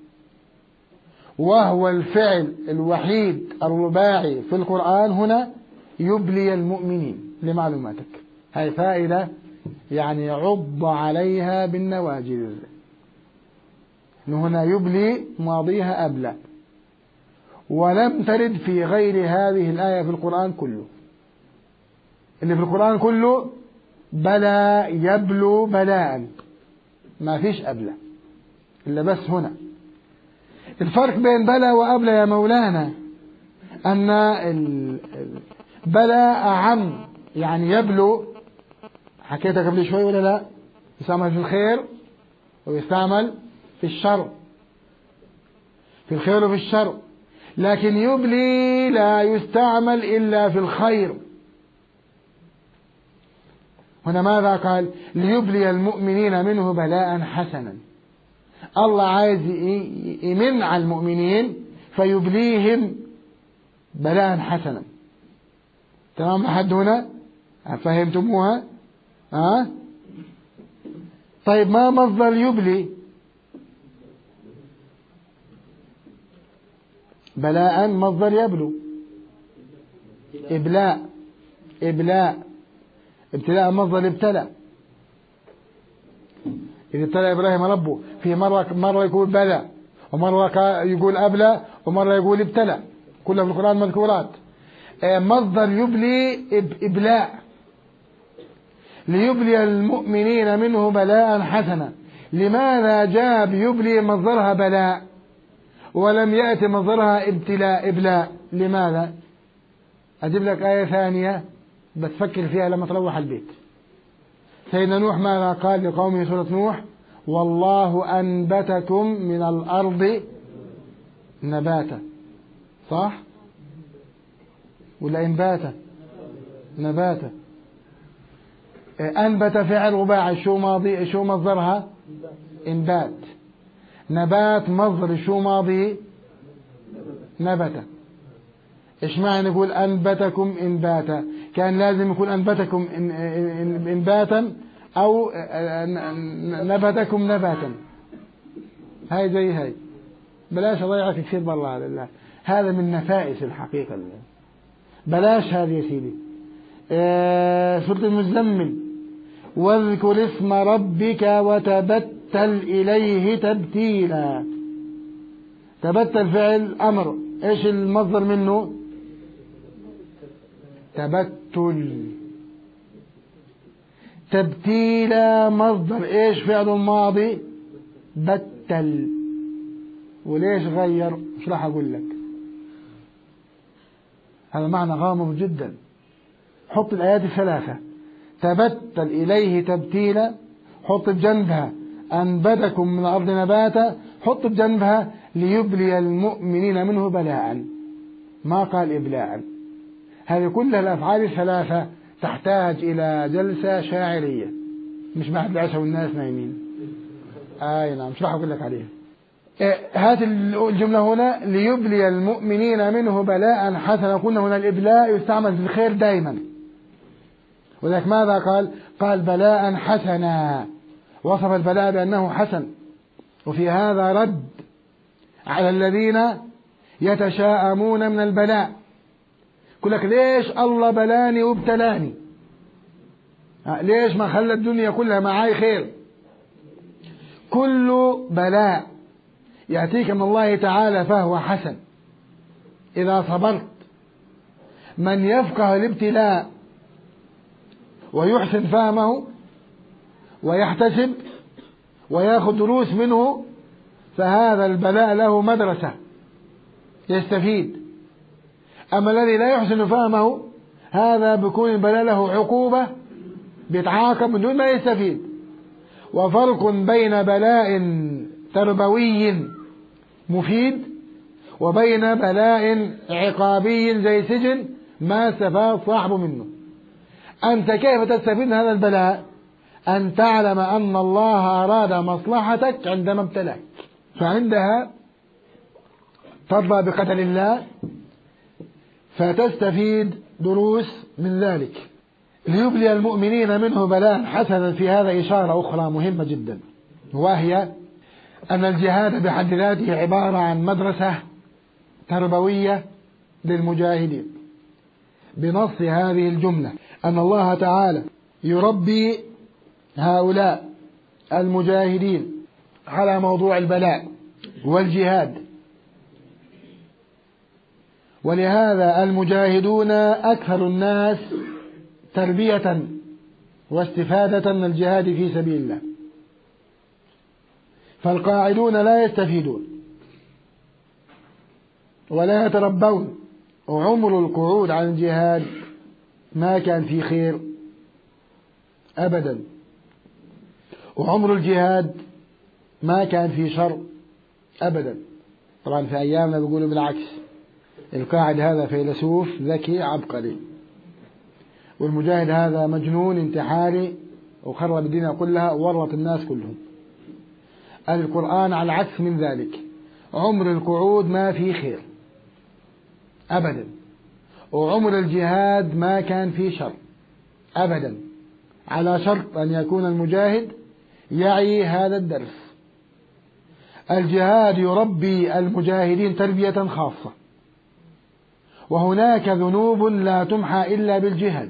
وهو الفعل الوحيد الرباعي في القرآن هنا، يبلي المؤمنين. لمعلوماتك هاي فائدة يعني عض عليها بالنواجذ، إنه هنا يبلي ماضيها أبلى، ولم ترد في غير هذه الآية في القرآن كله. اللي في القرآن كله بلى يبلو بلاء، ما فيش أبلى إلا بس هنا. الفرق بين بلى وأبلى يا مولانا أن بلى أعم، يعني يبلو، حكيتها قبل شوي ولا لا؟ يستعمل في الخير ويستعمل في الشر، في الخير وفي الشر. لكن يبلي لا يستعمل إلا في الخير. هنا ماذا قال؟ ليبلي المؤمنين منه بلاء حسنا. الله عايز يمن على المؤمنين فيبليهم بلاء حسنا. تمام لحد هنا؟ فهمتموها؟ ها؟ طيب ما مصدر يبلي؟ بلاء مصدر يبلو، إبلاء، إبلاء، ابتلاء مصدر ابتلى. إذا ابتلى إبراهيم ربه، في مرة مرة يقول بلى، ومرة يقول أبلى، ومرة يقول ابتلى، كلها في القرآن مذكورات. مصدر يبلي إبلاء، ليبلي المؤمنين منه بلاء حسنا. لماذا جاء بيبلي مصدرها بلاء ولم يأتي مصدرها ابتلاء إبلاء؟ لماذا؟ أجيب لك آية ثانية بس فكر فيها لما تروح البيت. سيدنا نوح ماذا قال لقومه سورة نوح؟ والله أنبتكم من الأرض نباتا، صح؟ ولا إنباتا؟ نباتا. أنبت فعل رباعي، شو ماضي شو مصدرها؟ إنبات. نبات مصدر شو ماضي؟ نبت. إيش معنى نقول أنبتكم إنباتا؟ كان لازم يكون أنبتكم إنباتا أو نبتكم نباتا. هاي زي هاي، بلاش أضيعك كثير بالله لله، هذا من نفائس الحقيقة. بلاش هذه يا سيدي. سورة المزمل، واذكر اسم ربك وتبتل إليه تبتيلا. تبتل فعل أمر، إيش المصدر منه؟ تبتل. تبتيلا مصدر، إيش فعل الماضي؟ بتل. وليش غير؟ مش راح أقول لك، هذا معنى غامض جدا. حط الآيات الثلاثة، تبتل إليه تبتيلا، حط بجنبها أنبتكم من الأرض نباتا، حط بجنبها ليبلي المؤمنين منه بلاء، ما قال إبلاء. هذه كلها الأفعال الثلاثة تحتاج إلى جلسة شاعرية، مش بعد العشاء والناس نايمين. آه نعم، مش راح أقول لك عليها. هات الجملة هنا، ليبلي المؤمنين منه بلاء حسنا. قلنا هنا الإبلاء يستعمل في الخير دائما، وذلك ماذا قال؟ قال بلاء حسنا، وصف البلاء بأنه حسن. وفي هذا رد على الذين يتشاءمون من البلاء، يقول لك ليش الله بلاني وابتلاني؟ ليش ما خلى الدنيا كلها معاي خير؟ كل بلاء يأتيك من الله تعالى فهو حسن إذا صبرت. من يفقه الابتلاء ويحسن فهمه ويحتسب ويأخذ دروس منه، فهذا البلاء له مدرسة يستفيد. أما الذي لا يحسن فهمه، هذا بيكون البلاء له عقوبة بيتعاقب من دون ما يستفيد. وفرق بين بلاء تربوي مفيد وبين بلاء عقابي زي سجن ما استفاد صاحبه منه. أنت كيف تستفيد من هذا البلاء؟ أن تعلم أن الله أراد مصلحتك عندما ابتلاك، فعندها ترضى بقدر الله فتستفيد دروس من ذلك. ليبلي المؤمنين منه بلاء حسنا، في هذا إشارة أخرى مهمة جدا، وهي أن الجهاد بحد ذاته عبارة عن مدرسة تربوية للمجاهدين. بنص هذه الجملة أن الله تعالى يربي هؤلاء المجاهدين على موضوع البلاء والجهاد، ولهذا المجاهدون أكثر الناس تربية واستفادة من الجهاد في سبيل الله. فالقاعدون لا يستفيدون ولا يتربون، وعمر القعود عن الجهاد ما كان في خير أبدا، وعمر الجهاد ما كان في شر أبدا. طبعا في أيامنا بيقولوا بالعكس، القاعد هذا فيلسوف ذكي عبقري، والمجاهد هذا مجنون انتحاري وخرب الدنيا كلها وورط الناس كلهم. القرآن على العكس من ذلك، عمر القعود ما في خير أبدا، وعمر الجهاد ما كان في شر أبدا، على شرط أن يكون المجاهد يعي هذا الدرس. الجهاد يربي المجاهدين تربية خاصة، وهناك ذنوب لا تمحى إلا بالجهاد،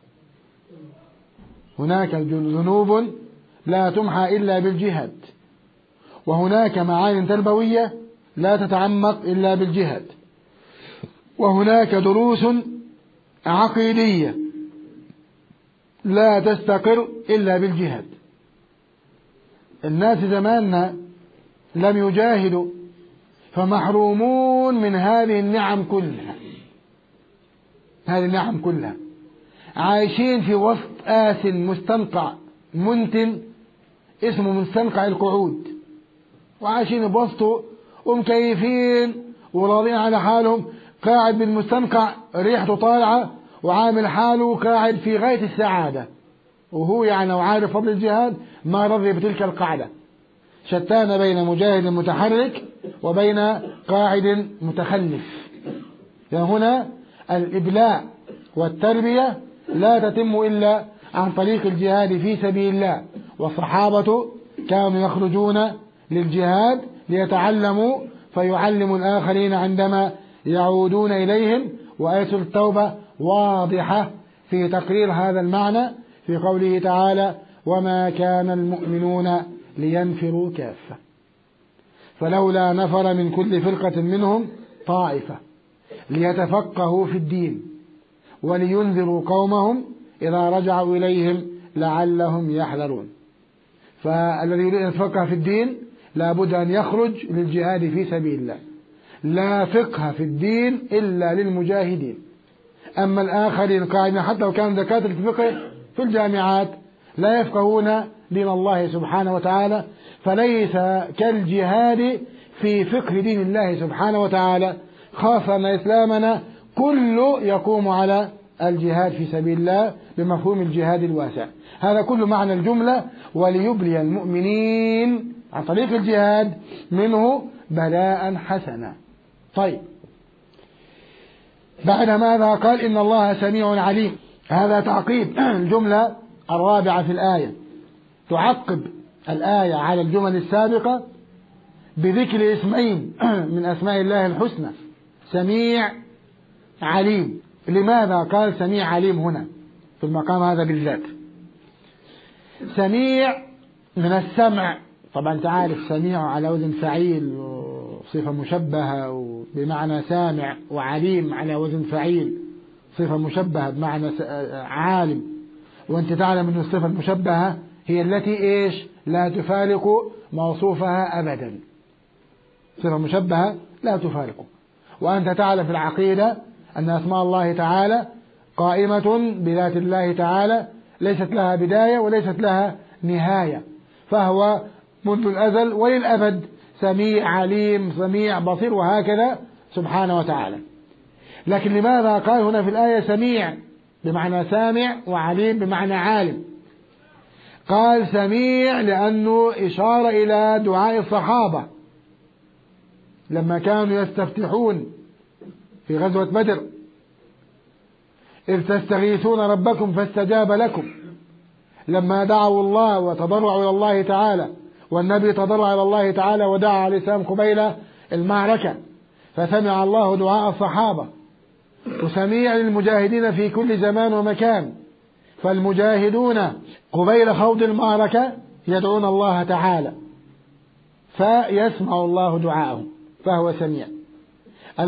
هناك ذنوب لا تمحى إلا بالجهاد، وهناك معاني تربوية لا تتعمق إلا بالجهاد، وهناك دروس عقيدية لا تستقر إلا بالجهاد. الناس زماننا لم يجاهدوا فمحرومون من هذه النعم كلها، هذه النعم كلها، عايشين في وسط آس مستنقع منتن اسمه مستنقع القعود، وعايشين بوسطه ومكيفين وراضين على حالهم، قاعد بالمستنقع ريحته طالعة وعامل حاله قاعد في غاية السعادة، وهو يعني وعارف فضل الجهاد ما رضي بتلك القاعدة. شتان بين مجاهد متحرك وبين قاعد متخلف. فهنا الإبلاء والتربية لا تتم إلا عن طريق الجهاد في سبيل الله، والصحابة كانوا يخرجون للجهاد ليتعلموا فيعلموا الآخرين عندما يعودون إليهم. وآية التوبة واضحة في تقرير هذا المعنى في قوله تعالى: وما كان المؤمنون لينفروا كافة فلولا نفر من كل فرقة منهم طائفة ليتفقهوا في الدين ولينذروا قومهم إذا رجعوا إليهم لعلهم يحذرون. فالذي يريد أن يتفقه في الدين لابد أن يخرج للجهاد في سبيل الله. لا فقه في الدين إلا للمجاهدين. أما الآخرين قاعدين حتى لو كانوا دكاترة الفقه في الجامعات لا يفقهون دين الله سبحانه وتعالى، فليس كالجهاد في فقه دين الله سبحانه وتعالى، خاصة أن إسلامنا كله يقوم على الجهاد في سبيل الله بمفهوم الجهاد الواسع. هذا كل معنى الجملة: وليبلي المؤمنين عن طريق الجهاد منه بلاء حسنا. طيب، بعد ماذا قال؟ إن الله سميع عليم. هذا تعقيب الجملة الرابعة في الآية، تعقب الآية على الجمل السابقة بذكر اسمين من أسماء الله الحسنى: سميع عليم. لماذا قال سميع عليم هنا في المقام هذا بالذات؟ سميع من السمع، طبعا تعرف سميع على وزن فعيل صفة مشبهة بمعنى سامع، وعليم على وزن فعيل صفة مشبهة بمعنى عالم. وانت تعلم أن الصفة المشبهة هي التي إيش لا تفارق موصوفها أبدا، صفة مشبهة لا تفارقه. وأنت تعلم في العقيدة أن أسماء الله تعالى قائمة بذات الله تعالى، ليست لها بداية وليست لها نهاية، فهو منذ الأزل وللأبد سميع عليم سميع بصير، وهكذا سبحانه وتعالى. لكن لماذا قال هنا في الآية سميع بمعنى سامع وعليم بمعنى عالم؟ قال سميع لأنه إشارة إلى دعاء الصحابة لما كانوا يستفتحون في غزوة بدر: إذ تستغيثون ربكم فاستجاب لكم. لما دعوا الله وتضرعوا إلى الله تعالى، والنبي تضرع إلى الله تعالى ودعا عليه السلام قبيل المعركة، فسمع الله دعاء الصحابة. وسميع للمجاهدين في كل زمان ومكان، فالمجاهدون قبيل خوض المعركة يدعون الله تعالى فيسمع الله دعاءهم فهو سميع.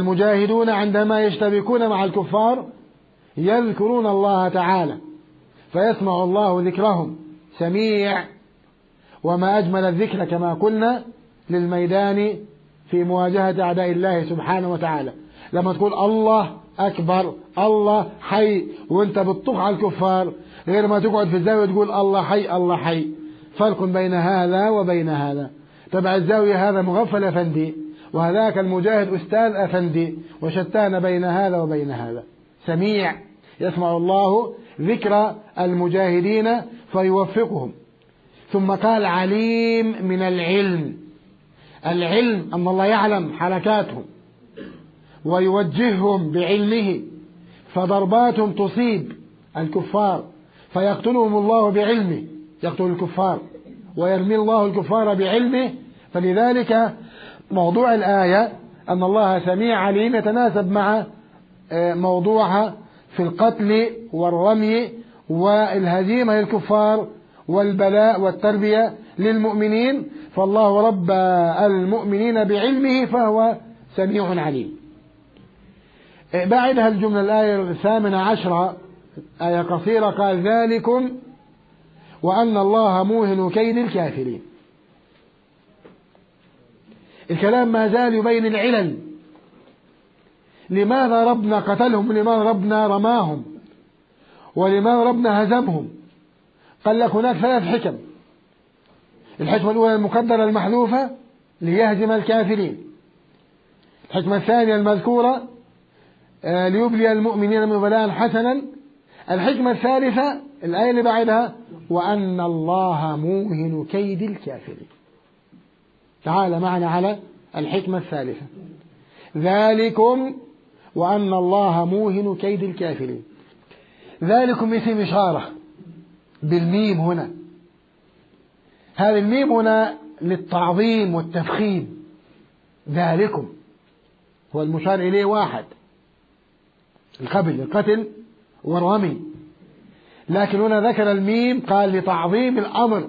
المجاهدون عندما يشتبكون مع الكفار يذكرون الله تعالى فيسمع الله ذكرهم. سميع، وما أجمل الذكر كما قلنا للميدان في مواجهة أعداء الله سبحانه وتعالى. لما تقول الله أكبر الله حي وانت بتطوح على الكفار، غير ما تقعد في الزاوية تقول الله حي الله حي. فرق بين هذا وبين هذا. تبع الزاوية هذا مغفل أفندي، وهذاك المجاهد أستاذ أفندي، وشتان بين هذا وبين هذا. سميع، يسمع الله ذكر المجاهدين فيوفقهم. ثم قال عليم من العلم. العلم أن الله يعلم حركاتهم ويوجههم بعلمه، فضرباتهم تصيب الكفار فيقتلهم الله بعلمه، يقتل الكفار ويرمي الله الكفار بعلمه. فلذلك موضوع الآية أن الله سميع عليم يتناسب مع موضوعها في القتل والرمي والهزيمة للكفار والبلاء والتربية للمؤمنين. فالله رب المؤمنين بعلمه فهو سميع عليم. بعدها الجملة الآية الثامنة عشرة، آية قصيرة، قال ذلكم وأن الله موهن كيد الكافرين. الكلام ما زال يبين العلل، لماذا ربنا قتلهم ولماذا ربنا رماهم ولماذا ربنا هزمهم. قال لك هناك ثلاث حكم. الحكمة الأولى المقدرة المحذوفة ليهزم الكافرين. الحكمة الثانية المذكورة ليبلي المؤمنين من بلاء حسنا. الحكمة الثالثة الآية اللي بعدها وأن الله موهن كيد الكافرين. تعال معنا على الحكمة الثالثة. ذلكم وأن الله موهن كيد الكافرين. ذلكم اسم إشارة بالميم هنا. هذا الميم هنا للتعظيم والتفخيم. ذلكم هو المشار إليه واحد، القبل القتل والرمي، لكن هنا ذكر الميم قال لتعظيم الأمر.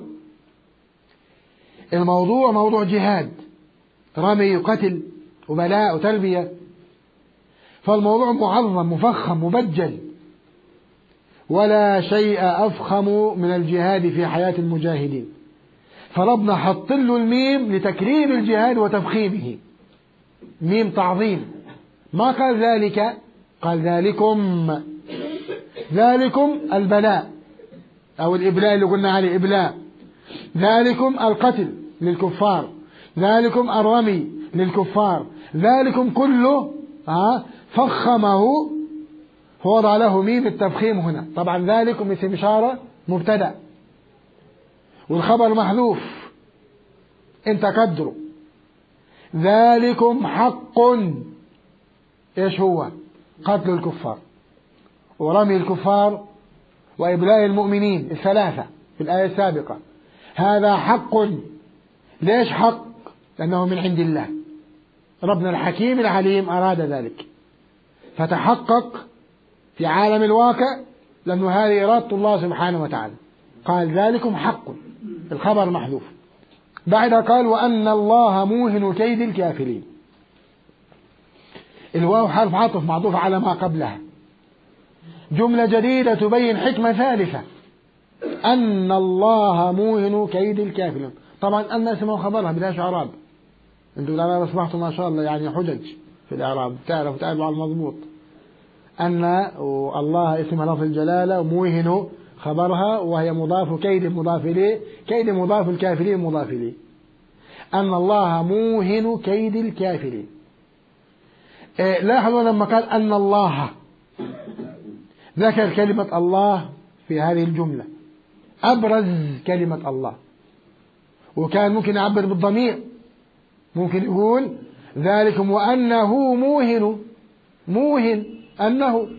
الموضوع موضوع جهاد، رمي وقتل وبلاء وتربية، فالموضوع معظم مفخم مبجل، ولا شيء أفخم من الجهاد في حياة المجاهدين. فربنا حط له الميم لتكريم الجهاد وتفخيمه، ميم تعظيم. ما قال ذلك، قال ذلكم. ذلكم البلاء أو الإبلاء اللي قلنا عليه إبلاء. ذلكم القتل للكفار، ذلكم الرمي للكفار، ذلكم كله فخمه فوضع له ميم التفخيم هنا. طبعا ذلكم اسم إشارة مبتدأ والخبر محذوف انت قدره. ذلكم حق، ايش هو؟ قتل الكفار ورمي الكفار وإبلاء المؤمنين الثلاثة في الآية السابقة. هذا حق. ليش حق؟ لأنه من عند الله، ربنا الحكيم العليم أراد ذلك فتحقق في عالم الواقع، لأنه هذه إرادة الله سبحانه وتعالى. قال ذلكم حق، الخبر محذوف. بعدها قال وأن الله موهن كيد الكافرين. الواو حرف عطف معطوف على ما قبلها، جملة جديدة تبين حكمة ثالثة، أن الله موهن كيد الكافرين. طبعا أن اسمه خبرها بلاش إعراب. انتوا الآن أصبحتم ما شاء الله يعني حجج في الإعراب، تعرفوا تعرفوا على المضبوط. أن الله اسمها لفظ الجلالة وموهن خبرها، وهي مضاف كيد مضاف إليه، كيد مضاف الكافرين مضاف إليه. أن الله موهن كيد الكافرين. إيه لاحظوا لما قال أن الله ذكر كلمة الله في هذه الجملة، أبرز كلمة الله. وكان ممكن يعبر بالضمير، ممكن يقول ذلكم وأنه موهن، موهن أنه.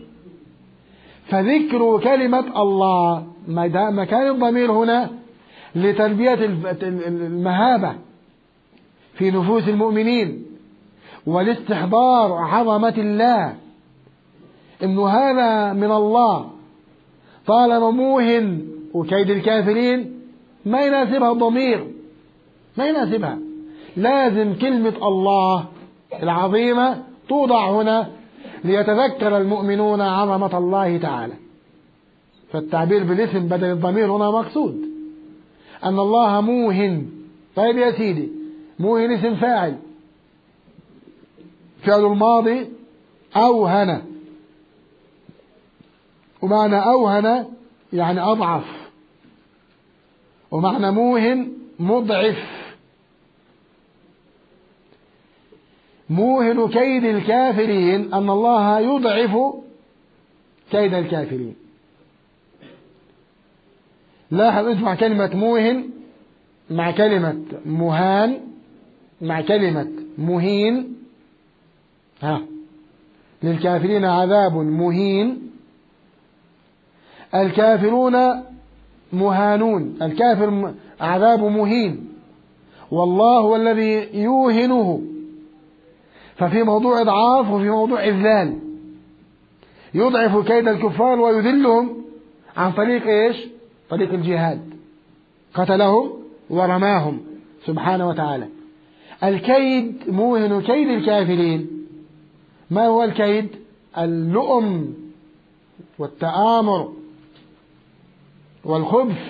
فذكر كلمة الله مكان الضمير هنا لتربية المهابة في نفوس المؤمنين والاستحضار عظمة الله، إنه هذا من الله. طالما موهن وكيد الكافرين ما يناسبها الضمير، ما يناسبها، لازم كلمة الله العظيمة توضع هنا ليتذكر المؤمنون عظمة الله تعالى. فالتعبير بالاسم بدل الضمير هنا مقصود، أن الله موهن. طيب يا سيدي، موهن اسم فاعل، فعل الماضي أوهن، ومعنى أوهن يعني أضعف، ومعنى موهن مضعف. موهن كيد الكافرين أن الله يضعف كيد الكافرين. لاحظ اسمع كلمة موهن مع كلمة مهان مع كلمة مهين. ها، للكافرين عذاب مهين. الكافرون مهانون، الكافر عذاب مهين، والله هو الذي يوهنه. ففي موضوع إضعاف وفي موضوع إذلال. يضعف كيد الكفار ويذلهم عن طريق إيش؟ طريق الجهاد، قتلهم ورماهم سبحانه وتعالى. الكيد موهن كيد الكافرين. ما هو الكيد؟ اللؤم والتآمر والخبث.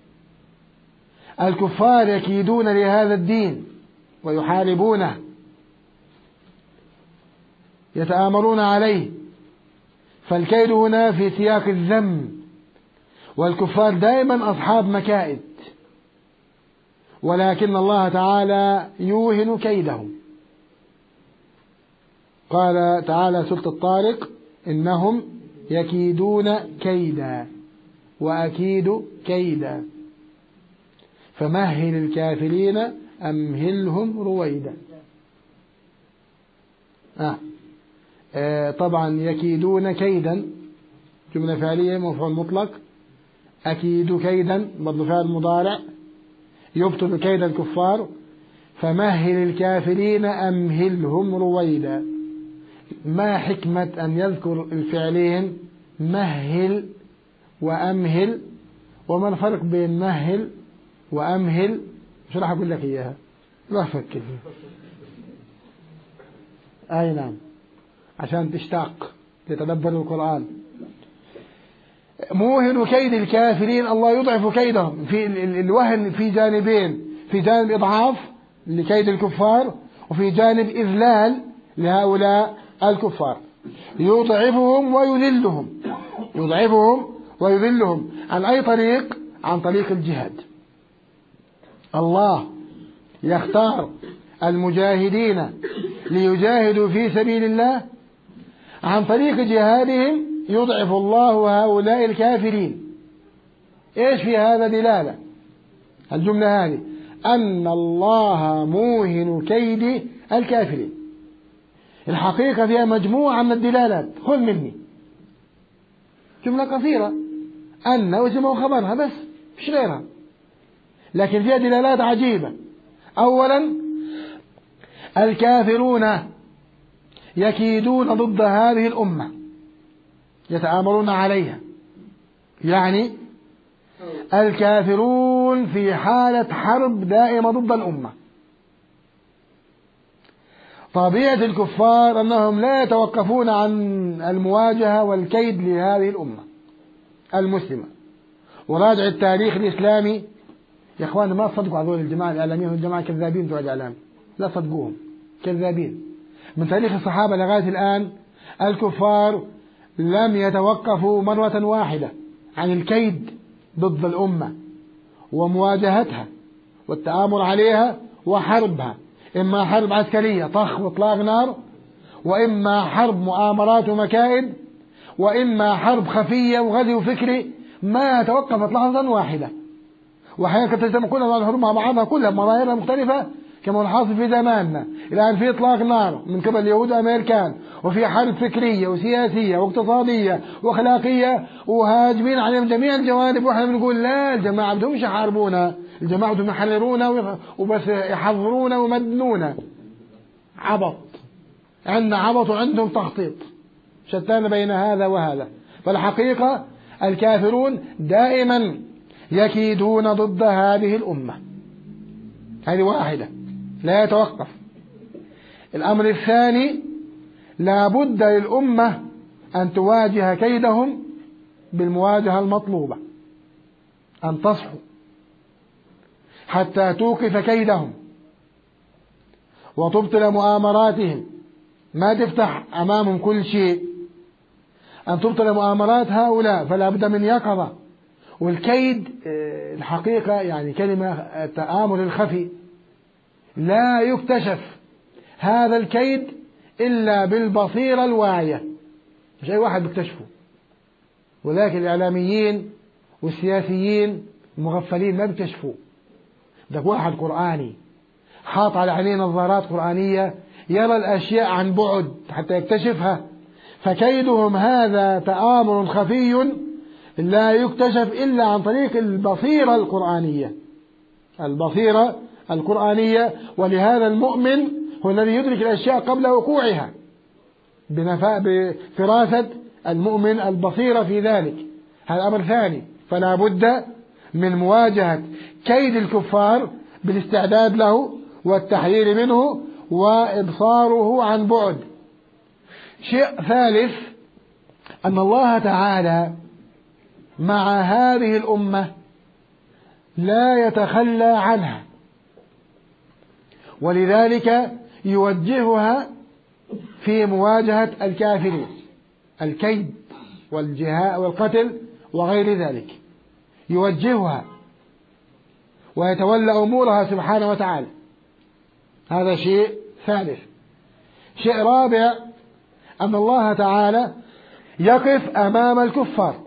الكفار يكيدون لهذا الدين ويحاربونه، يتآمرون عليه، فالكيد هنا في سياق الذم. والكفار دائما أصحاب مكائد، ولكن الله تعالى يوهن كيدهم. قال تعالى سورة الطارق: إنهم يكيدون كيدا وأكيد كيدا فمهل الكافرين أمهلهم رويدا. آه. آه طبعا يكيدون كيدا جملة فعلية مفعول مطلق، أكيد كيدا برضو فعل مضارع يبطل كيد الكفار، فمهل الكافرين أمهلهم رويدا. ما حكمة أن يذكر الفعلين مهل وأمهل؟ وما الفرق بين مهل وأمهل؟ مش راح أقول لك إياها، لا أفكر. أي نعم، عشان تشتاق لتدبر القرآن. موهن كيد الكافرين، الله يضعف كيدهم. في الوهن في جانبين، في جانب إضعاف لكيد الكفار، وفي جانب إذلال لهؤلاء الكفار. يضعفهم ويذلهم، يضعفهم ويذلهم عن أي طريق؟ عن طريق الجهاد. الله يختار المجاهدين ليجاهدوا في سبيل الله، عن طريق جهادهم يضعف الله هؤلاء الكافرين. إيش في هذا دلالة؟ الجملة هذه أن الله موهن كيد الكافرين. الحقيقة فيها مجموعة من الدلالات، خذ مني. جملة قصيرة، أن واسمه وخبرها بس، مش غيرها، لكن فيها دلالات عجيبة. أولا، الكافرون يكيدون ضد هذه الأمة، يتآمرون عليها. يعني الكافرون في حالة حرب دائمة ضد الأمة. طبيعة الكفار أنهم لا يتوقفون عن المواجهة والكيد لهذه الأمة المسلمة. وراجع التاريخ الإسلامي يا أخوان، ما تصدقوا هذول الجماعة الإعلاميين، الجماعة كذابين بتوع الإعلام، لا تصدقوهم، كذابين. من تاريخ الصحابة لغاية الآن الكفار لم يتوقفوا مرة واحدة عن الكيد ضد الأمة ومواجهتها والتآمر عليها وحربها، إما حرب عسكرية طخ وإطلاق نار، وإما حرب مؤامرات ومكائد، وإما حرب خفية وغزو فكري. ما توقفت لحظة واحدة. وأحيانا كانت تجتمع كلها الحروب مع بعضها كلها بمظاهرها مختلفة كما الحاصل في زماننا الآن، في إطلاق نار من قبل اليهود والأمريكان، وفي حرب فكرية وسياسية واقتصادية وأخلاقية، وهاجمين عليهم جميع الجوانب. وإحنا بنقول لا، الجماعة بدهم يحاربونا، الجماعة بدهم يحررونا وبس يحضرونا ومدنونا. عبط، عندنا عبط وعندهم تخطيط، شتان بين هذا وهذا. فالحقيقة الكافرون دائما يكيدون ضد هذه الأمة، هذه واحدة لا يتوقف. الأمر الثاني، لا بد للأمة أن تواجه كيدهم بالمواجهة المطلوبة، أن تصحوا حتى توقف كيدهم وتبطل مؤامراتهم، ما تفتح أمامهم كل شيء، أن تبطل مؤامرات هؤلاء، فلا بد من يقظة. والكيد الحقيقة يعني كلمة التآمر الخفي، لا يكتشف هذا الكيد إلا بالبصيرة الواعية، مش أي واحد بيكتشفه. ولكن الإعلاميين والسياسيين المغفلين ما بيكتشفوه، ده واحد قرآني حاط على عينيه نظارات قرآنية يرى الأشياء عن بعد حتى يكتشفها. فكيدهم هذا تآمر خفي لا يكتشف إلا عن طريق البصيرة القرآنية، البصيرة القرآنية. ولهذا المؤمن هو الذي يدرك الأشياء قبل وقوعها، بنفاء بفراسة المؤمن البصيرة في ذلك. هذا أمر ثاني. فلا بد من مواجهة كيد الكفار بالاستعداد له والتحذير منه وإبصاره عن بعد. شيء ثالث أن الله تعالى مع هذه الأمة لا يتخلى عنها، ولذلك يوجهها في مواجهة الكافرين، الكيد والجهاء والقتل وغير ذلك، يوجهها ويتولى أمورها سبحانه وتعالى. هذا شيء ثالث. شيء رابع أن الله تعالى يقف أمام الكفار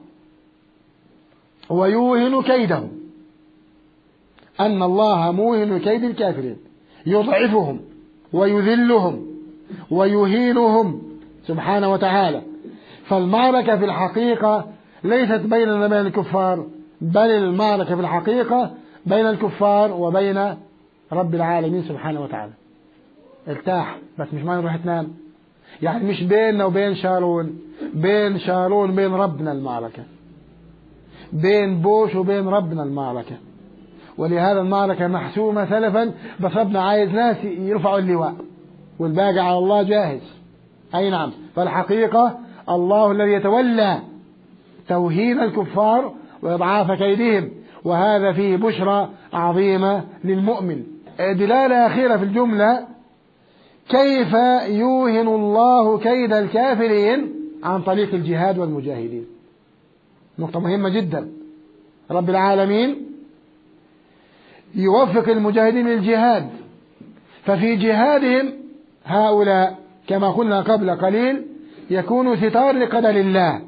ويوهن كيدهم، أن الله موهن كيد الكافرين، يضعفهم ويذلهم ويهينهم سبحانه وتعالى. فالمعركة في الحقيقة ليست بيننا وبين الكفار، بل المعركة في الحقيقة بين الكفار وبين رب العالمين سبحانه وتعالى. ارتاح بس، مش ما نروح تنام، يعني مش بيننا وبين شارون، بين شارون بين ربنا المعركة، بين بوش وبين ربنا المعركة. ولهذا المعركة محسومة سلفا، بس ربنا عايز ناس يرفعوا اللواء والباقي على الله جاهز. أي نعم. فالحقيقة الله الذي يتولى توهين الكفار وإضعاف كيدهم، وهذا فيه بشرى عظيمة للمؤمن. دلالة أخيرة في الجملة: كيف يوهن الله كيد الكافرين؟ عن طريق الجهاد والمجاهدين. نقطة مهمة جدا. رب العالمين يوفق المجاهدين للجهاد، ففي جهادهم هؤلاء كما قلنا قبل قليل يكون ستار لقدر الله،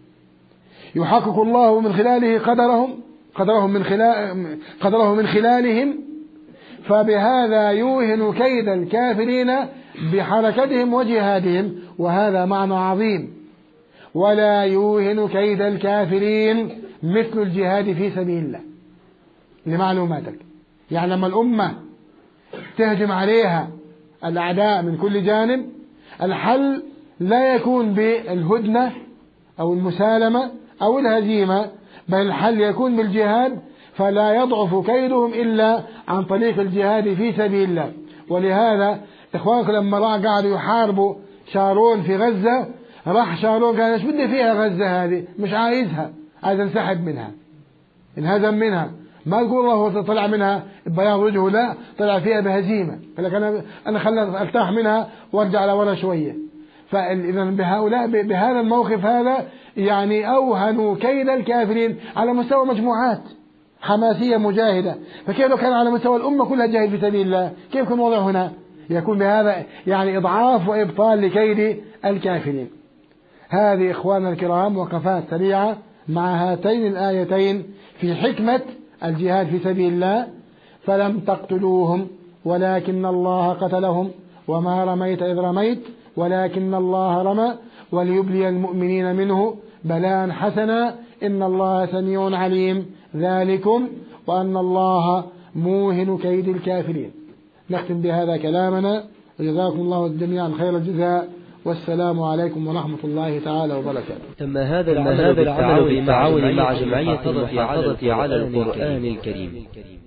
يحقق الله من خلاله قدرهم قدرهم من خلال قدره من خلالهم، فبهذا يوهن كيد الكافرين بحركتهم وجهادهم، وهذا معنى عظيم. ولا يوهن كيد الكافرين مثل الجهاد في سبيل الله. لمعلوماتك، يعني لما الأمة تهجم عليها الأعداء من كل جانب، الحل لا يكون بالهدنة أو المسالمة أو الهزيمة، بل الحل يكون بالجهاد، فلا يضعف كيدهم إلا عن طريق الجهاد في سبيل الله. ولهذا إخوانك لما قاعدوا يحاربوا شارون في غزة، راح شارون قال: ايش بدي فيها غزة هذه؟ مش عايزها، عايز انسحب منها، انهزم منها. ما تقول الله طلع منها بياض وجهه، لا، طلع فيها بهزيمة، قال لك أنا أنا خلنا ارتاح منها وارجع على ورا شوية. فإذا بهؤلاء بهذا الموقف هذا يعني أوهنوا كيد الكافرين على مستوى مجموعات حماسية مجاهدة. فكيف لو كان على مستوى الأمة كلها جاهد في سبيل الله، كيف يكون الوضع هنا؟ يكون بهذا يعني إضعاف وإبطال لكيد الكافرين. هذه إخواننا الكرام وقفات سريعة مع هاتين الآيتين في حكمة الجهاد في سبيل الله. فلم تقتلوهم ولكن الله قتلهم وما رميت إذ رميت ولكن الله رمى وليبلي المؤمنين منه بلاء حسنا إن الله سميع عليم. ذلكم وأن الله موهن كيد الكافرين. نختم بهذا كلامنا، وجزاكم الله جميعا خير الجزاء، والسلام عليكم ورحمة الله تعالى وبركاته. تم هذا العمل بالتعاون مع جمعية المحافظة على القرآن الكريم.